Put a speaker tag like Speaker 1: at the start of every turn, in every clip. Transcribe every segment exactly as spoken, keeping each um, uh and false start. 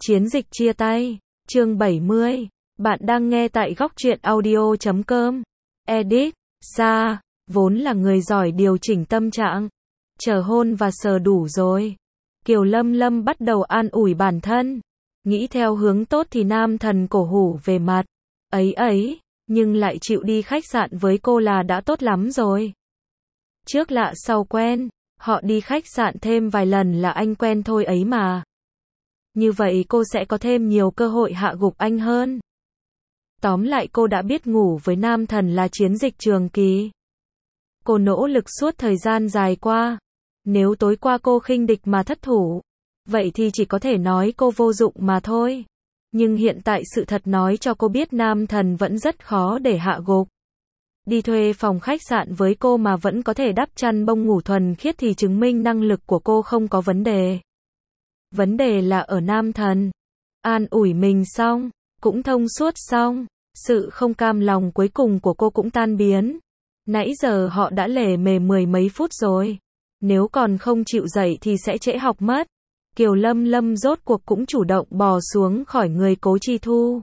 Speaker 1: Chiến dịch chia tay, chương bảy mươi. Bạn đang nghe tại góc truyện audio chấm com. Edit, Sa, vốn là người giỏi điều chỉnh tâm trạng. Chờ hôn và sờ đủ rồi. Kiều Lâm Lâm bắt đầu an ủi bản thân. Nghĩ theo hướng tốt thì nam thần cổ hủ về mặt. Ấy ấy, nhưng lại chịu đi khách sạn với cô là đã tốt lắm rồi. Trước lạ sau quen, họ đi khách sạn thêm vài lần là anh quen thôi ấy mà. Như vậy cô sẽ có thêm nhiều cơ hội hạ gục anh hơn. Tóm lại cô đã biết ngủ với nam thần là chiến dịch trường kỳ. Cô nỗ lực suốt thời gian dài qua. Nếu tối qua cô khinh địch mà thất thủ, vậy thì chỉ có thể nói cô vô dụng mà thôi. Nhưng hiện tại sự thật nói cho cô biết nam thần vẫn rất khó để hạ gục. Đi thuê phòng khách sạn với cô mà vẫn có thể đắp chăn bông ngủ thuần khiết thì chứng minh năng lực của cô không có vấn đề. Vấn đề là ở nam thần. An ủi mình xong, cũng thông suốt xong, sự không cam lòng cuối cùng của cô cũng tan biến. Nãy giờ họ đã lề mề mười mấy phút rồi. Nếu còn không chịu dậy thì sẽ trễ học mất. Kiều Lâm Lâm rốt cuộc cũng chủ động bò xuống khỏi người Cố Chi Thu.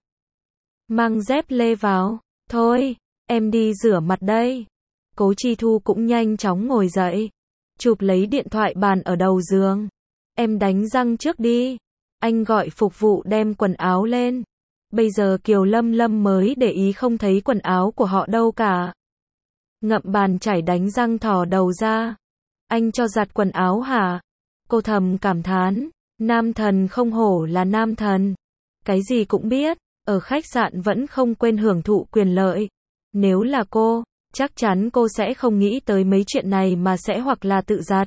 Speaker 1: Mang dép lê vào. Thôi, em đi rửa mặt đây. Cố Chi Thu cũng nhanh chóng ngồi dậy. Chụp lấy điện thoại bàn ở đầu giường. Em đánh răng trước đi. Anh gọi phục vụ đem quần áo lên. Bây giờ Kiều Lâm Lâm mới để ý không thấy quần áo của họ đâu cả. Ngậm bàn chải đánh răng thò đầu ra. Anh cho giặt quần áo hả? Cô thầm cảm thán. Nam thần không hổ là nam thần. Cái gì cũng biết. Ở khách sạn vẫn không quên hưởng thụ quyền lợi. Nếu là cô, chắc chắn cô sẽ không nghĩ tới mấy chuyện này mà sẽ hoặc là tự giặt.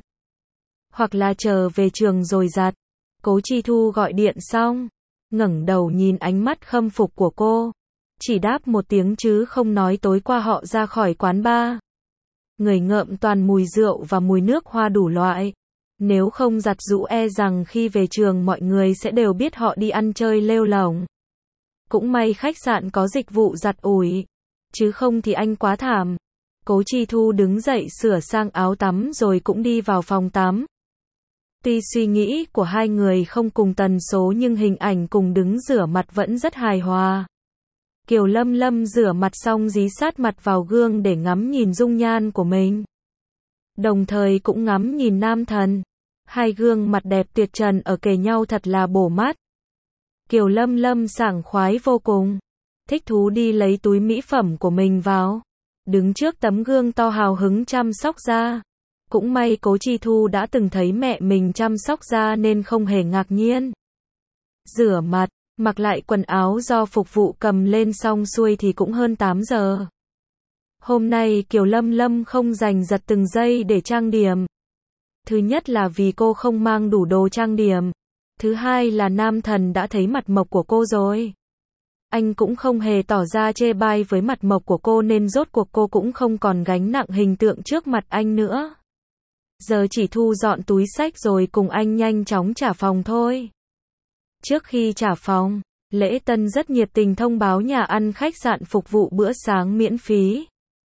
Speaker 1: Hoặc là chờ về trường rồi giặt. Cố Chi Thu gọi điện xong, ngẩng đầu nhìn ánh mắt khâm phục của cô. Chỉ đáp một tiếng chứ không nói tối qua họ ra khỏi quán bar. Người ngợm toàn mùi rượu và mùi nước hoa đủ loại. Nếu không giặt giũ e rằng khi về trường mọi người sẽ đều biết họ đi ăn chơi lêu lổng. Cũng may khách sạn có dịch vụ giặt ủi. Chứ không thì anh quá thảm. Cố Chi Thu đứng dậy sửa sang áo tắm rồi cũng đi vào phòng tắm. Tuy suy nghĩ của hai người không cùng tần số nhưng hình ảnh cùng đứng rửa mặt vẫn rất hài hòa. Kiều Lâm Lâm rửa mặt xong dí sát mặt vào gương để ngắm nhìn dung nhan của mình. Đồng thời cũng ngắm nhìn nam thần. Hai gương mặt đẹp tuyệt trần ở kề nhau thật là bổ mắt. Kiều Lâm Lâm sảng khoái vô cùng. Thích thú đi lấy túi mỹ phẩm của mình vào. Đứng trước tấm gương to hào hứng chăm sóc da. Cũng may Cố Chi Thu đã từng thấy mẹ mình chăm sóc da nên không hề ngạc nhiên. Rửa mặt, mặc lại quần áo do phục vụ cầm lên xong xuôi thì cũng hơn tám giờ. Hôm nay Kiều Lâm Lâm không giành giật từng giây để trang điểm. Thứ nhất là vì cô không mang đủ đồ trang điểm. Thứ hai là nam thần đã thấy mặt mộc của cô rồi. Anh cũng không hề tỏ ra chê bai với mặt mộc của cô nên rốt cuộc cô cũng không còn gánh nặng hình tượng trước mặt anh nữa. Giờ chỉ thu dọn túi xách rồi cùng anh nhanh chóng trả phòng thôi. Trước khi trả phòng, Lễ Tân rất nhiệt tình thông báo nhà ăn khách sạn phục vụ bữa sáng miễn phí.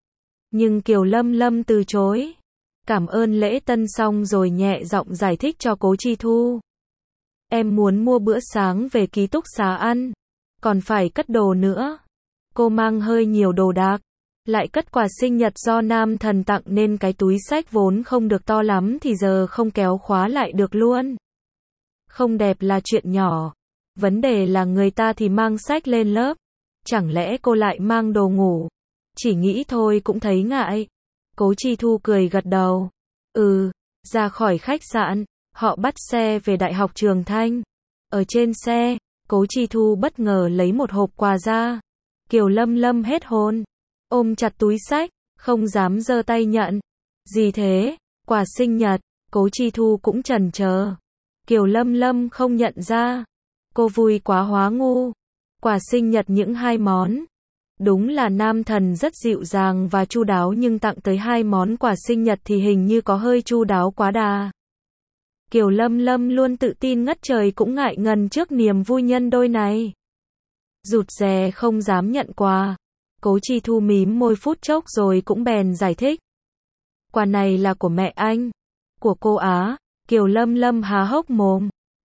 Speaker 1: Nhưng Kiều Lâm Lâm từ chối. Cảm ơn Lễ Tân xong rồi nhẹ giọng giải thích cho Cố Chi Thu. Em muốn mua bữa sáng về ký túc xá ăn. Còn phải cất đồ nữa. Cô mang hơi nhiều đồ đạc. Lại cất quà sinh nhật do nam thần tặng nên cái túi xách vốn không được to lắm thì giờ không kéo khóa lại được luôn. Không đẹp là chuyện nhỏ. Vấn đề là người ta thì mang xách lên lớp. Chẳng lẽ cô lại mang đồ ngủ? Chỉ nghĩ thôi cũng thấy ngại. Cố Chi Thu cười gật đầu. Ừ, ra khỏi khách sạn, họ bắt xe về Đại học Trường Thanh. Ở trên xe, Cố Chi Thu bất ngờ lấy một hộp quà ra. Kiều Lâm Lâm hết hồn. Ôm chặt túi xách, không dám giơ tay nhận. Gì thế? Quà sinh nhật. Cố Chi Thu cũng chần chờ. Kiều Lâm Lâm không nhận ra. Cô vui quá hóa ngu. Quà sinh nhật những hai món. Đúng là nam thần rất dịu dàng và chu đáo nhưng tặng tới hai món quà sinh nhật thì hình như có hơi chu đáo quá đà. Kiều Lâm Lâm luôn tự tin ngất trời cũng ngại ngần trước niềm vui nhân đôi này. Rụt rè không dám nhận quà. Cố Chi Thu mím môi phút chốc rồi cũng bèn giải thích. Quà này là của mẹ anh. Của cô á. Kiều Lâm Lâm há hốc mồm.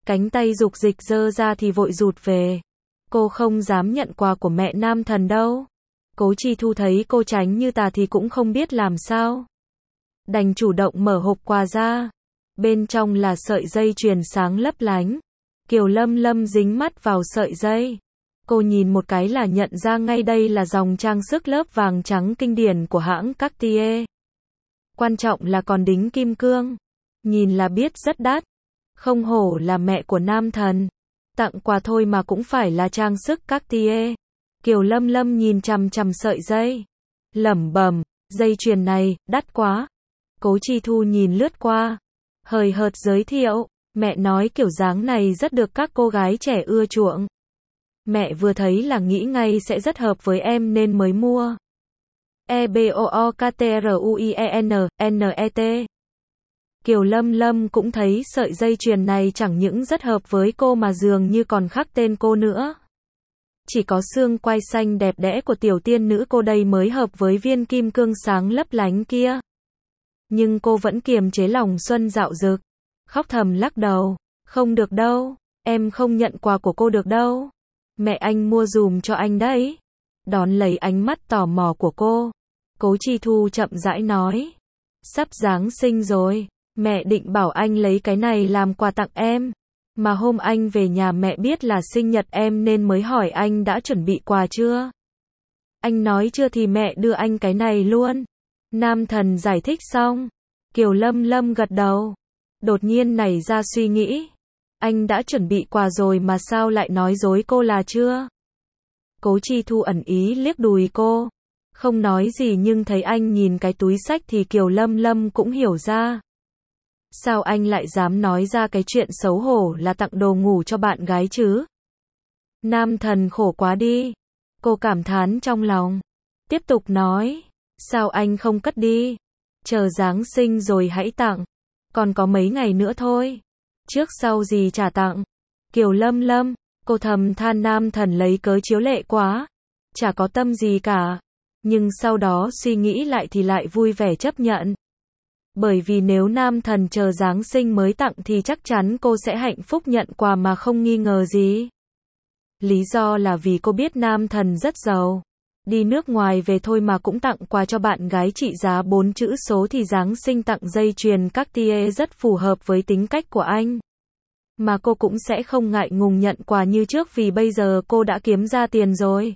Speaker 1: Cánh tay dục dịch giơ ra thì vội rụt về. Cô không dám nhận quà của mẹ nam thần đâu. Cố Chi Thu thấy cô tránh như tà thì cũng không biết làm sao. Đành chủ động mở hộp quà ra. Bên trong là sợi dây chuyền sáng lấp lánh. Kiều Lâm Lâm dính mắt vào sợi dây. Cô nhìn một cái là nhận ra ngay đây là dòng trang sức lớp vàng trắng kinh điển của hãng Cartier. Quan trọng là còn đính kim cương. Nhìn là biết rất đắt. Không hổ là mẹ của nam thần. Tặng quà thôi mà cũng phải là trang sức Cartier. Kiều Lâm Lâm nhìn chằm chằm sợi dây. Lẩm bẩm, dây chuyền này, đắt quá. Cố Chi Thu nhìn lướt qua. Hời hợt giới thiệu, mẹ nói kiểu dáng này rất được các cô gái trẻ ưa chuộng. Mẹ vừa thấy là nghĩ ngay sẽ rất hợp với em nên mới mua. E B O O K T R U I E N, N E T. Kiều Lâm Lâm cũng thấy sợi dây chuyền này chẳng những rất hợp với cô mà dường như còn khắc tên cô nữa. Chỉ có xương quai xanh đẹp đẽ của tiểu tiên nữ cô đây mới hợp với viên kim cương sáng lấp lánh kia. Nhưng cô vẫn kiềm chế lòng xuân dạo dực. Khóc thầm lắc đầu. Không được đâu. Em không nhận quà của cô được đâu. Mẹ anh mua dùm cho anh đấy. Đón lấy ánh mắt tò mò của cô. Cố Chi Thu chậm rãi nói. Sắp Giáng sinh rồi. Mẹ định bảo anh lấy cái này làm quà tặng em. Mà hôm anh về nhà mẹ biết là sinh nhật em nên mới hỏi anh đã chuẩn bị quà chưa. Anh nói chưa thì mẹ đưa anh cái này luôn. Nam thần giải thích xong. Kiều Lâm Lâm gật đầu. Đột nhiên nảy ra suy nghĩ. Anh đã chuẩn bị quà rồi mà sao lại nói dối cô là chưa? Cố Chi Thu ẩn ý liếc đùi cô. Không nói gì nhưng thấy anh nhìn cái túi xách thì Kiều Lâm Lâm cũng hiểu ra. Sao anh lại dám nói ra cái chuyện xấu hổ là tặng đồ ngủ cho bạn gái chứ? Nam thần khổ quá đi. Cô cảm thán trong lòng. Tiếp tục nói. Sao anh không cất đi? Chờ Giáng sinh rồi hãy tặng. Còn có mấy ngày nữa thôi. Trước sau gì trả tặng. Kiều Lâm Lâm. Cô thầm than nam thần lấy cớ chiếu lệ quá. Chả có tâm gì cả. Nhưng sau đó suy nghĩ lại thì lại vui vẻ chấp nhận. Bởi vì nếu nam thần chờ Giáng sinh mới tặng thì chắc chắn cô sẽ hạnh phúc nhận quà mà không nghi ngờ gì. Lý do là vì cô biết nam thần rất giàu. Đi nước ngoài về thôi mà cũng tặng quà cho bạn gái trị giá bốn chữ số thì Giáng sinh tặng dây chuyền Cartier rất phù hợp với tính cách của anh. Mà cô cũng sẽ không ngại ngùng nhận quà như trước vì bây giờ cô đã kiếm ra tiền rồi.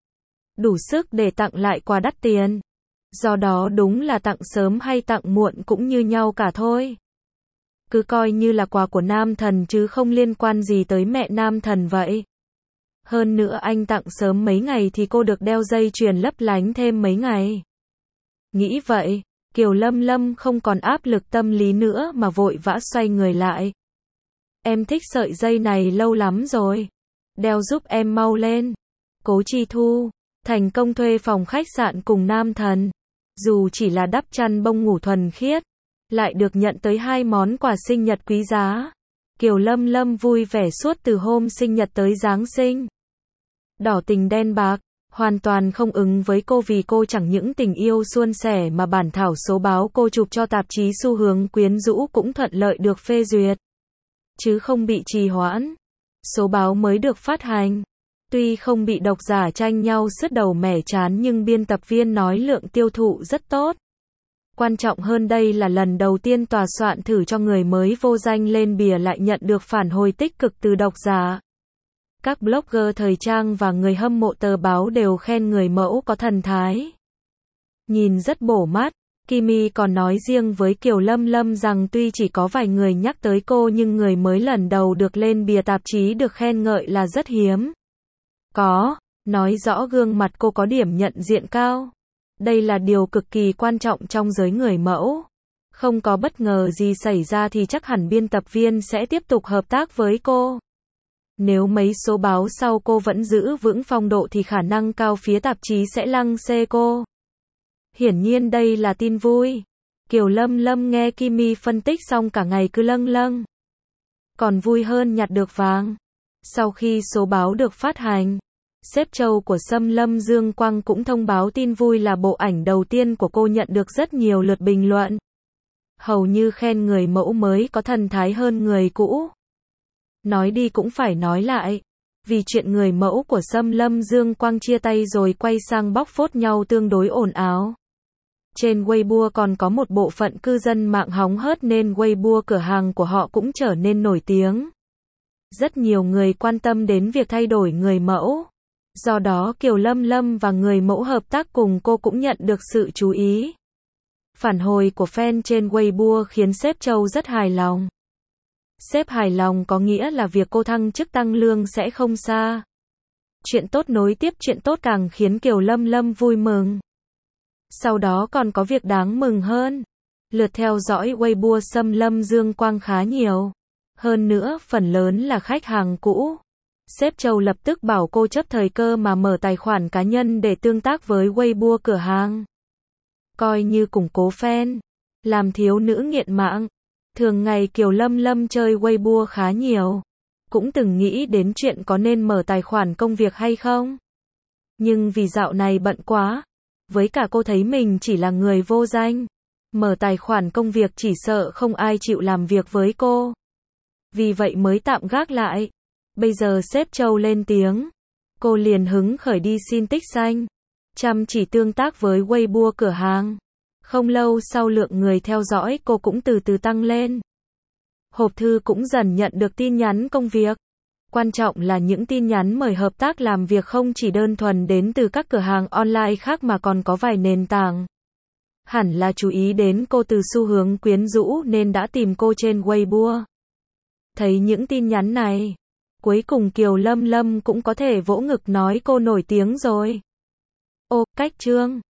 Speaker 1: Đủ sức để tặng lại quà đắt tiền. Do đó đúng là tặng sớm hay tặng muộn cũng như nhau cả thôi. Cứ coi như là quà của nam thần chứ không liên quan gì tới mẹ nam thần vậy. Hơn nữa anh tặng sớm mấy ngày thì cô được đeo dây chuyền lấp lánh thêm mấy ngày. Nghĩ vậy, Kiều Lâm Lâm không còn áp lực tâm lý nữa mà vội vã xoay người lại. Em thích sợi dây này lâu lắm rồi. Đeo giúp em mau lên. Cố Chi Thu thành công thuê phòng khách sạn cùng nam thần. Dù chỉ là đắp chăn bông ngủ thuần khiết, lại được nhận tới hai món quà sinh nhật quý giá. Kiều Lâm Lâm vui vẻ suốt từ hôm sinh nhật tới Giáng sinh. Đỏ tình đen bạc, hoàn toàn không ứng với cô vì cô chẳng những tình yêu suôn sẻ mà bản thảo số báo cô chụp cho tạp chí Xu Hướng Quyến Rũ cũng thuận lợi được phê duyệt. Chứ không bị trì hoãn. Số báo mới được phát hành. Tuy không bị độc giả tranh nhau sứt đầu mẻ trán nhưng biên tập viên nói lượng tiêu thụ rất tốt. Quan trọng hơn đây là lần đầu tiên tòa soạn thử cho người mới vô danh lên bìa lại nhận được phản hồi tích cực từ độc giả. Các blogger thời trang và người hâm mộ tờ báo đều khen người mẫu có thần thái. Nhìn rất bổ mắt. Kimi còn nói riêng với Kiều Lâm Lâm rằng tuy chỉ có vài người nhắc tới cô nhưng người mới lần đầu được lên bìa tạp chí được khen ngợi là rất hiếm. Có, nói rõ gương mặt cô có điểm nhận diện cao. Đây là điều cực kỳ quan trọng trong giới người mẫu. Không có bất ngờ gì xảy ra thì chắc hẳn biên tập viên sẽ tiếp tục hợp tác với cô. Nếu mấy số báo sau cô vẫn giữ vững phong độ thì khả năng cao phía tạp chí sẽ lăng xê cô. Hiển nhiên đây là tin vui. Kiều Lâm Lâm nghe Kimi phân tích xong cả ngày cứ lâng lâng. Còn vui hơn nhặt được vàng. Sau khi số báo được phát hành, sếp Châu của Sâm Lâm Dương Quang cũng thông báo tin vui là bộ ảnh đầu tiên của cô nhận được rất nhiều lượt bình luận. Hầu như khen người mẫu mới có thần thái hơn người cũ. Nói đi cũng phải nói lại. Vì chuyện người mẫu của Sâm Lâm Dương Quang chia tay rồi quay sang bóc phốt nhau tương đối ồn ào. Trên Weibo còn có một bộ phận cư dân mạng hóng hớt nên Weibo cửa hàng của họ cũng trở nên nổi tiếng. Rất nhiều người quan tâm đến việc thay đổi người mẫu. Do đó Kiều Lâm Lâm và người mẫu hợp tác cùng cô cũng nhận được sự chú ý. Phản hồi của fan trên Weibo khiến sếp Châu rất hài lòng. Sếp hài lòng có nghĩa là việc cô thăng chức tăng lương sẽ không xa. Chuyện tốt nối tiếp chuyện tốt càng khiến Kiều Lâm Lâm vui mừng. Sau đó còn có việc đáng mừng hơn. Lượt theo dõi Weibo Sâm Lâm Dương Quang khá nhiều. Hơn nữa, phần lớn là khách hàng cũ. Sếp Châu lập tức bảo cô chấp thời cơ mà mở tài khoản cá nhân để tương tác với Weibo cửa hàng. Coi như củng cố fan. Làm thiếu nữ nghiện mạng. Thường ngày Kiều Lâm Lâm chơi Weibo khá nhiều. Cũng từng nghĩ đến chuyện có nên mở tài khoản công việc hay không. Nhưng vì dạo này bận quá. Với cả cô thấy mình chỉ là người vô danh. Mở tài khoản công việc chỉ sợ không ai chịu làm việc với cô. Vì vậy mới tạm gác lại. Bây giờ sếp Châu lên tiếng. Cô liền hứng khởi đi xin tích xanh. Chăm chỉ tương tác với Weibo cửa hàng. Không lâu sau lượng người theo dõi cô cũng từ từ tăng lên. Hộp thư cũng dần nhận được tin nhắn công việc. Quan trọng là những tin nhắn mời hợp tác làm việc không chỉ đơn thuần đến từ các cửa hàng online khác mà còn có vài nền tảng. Hẳn là chú ý đến cô từ xu hướng quyến rũ nên đã tìm cô trên Weibo. Thấy những tin nhắn này, cuối cùng Kiều Lâm Lâm cũng có thể vỗ ngực nói cô nổi tiếng rồi. Ô, cách chương.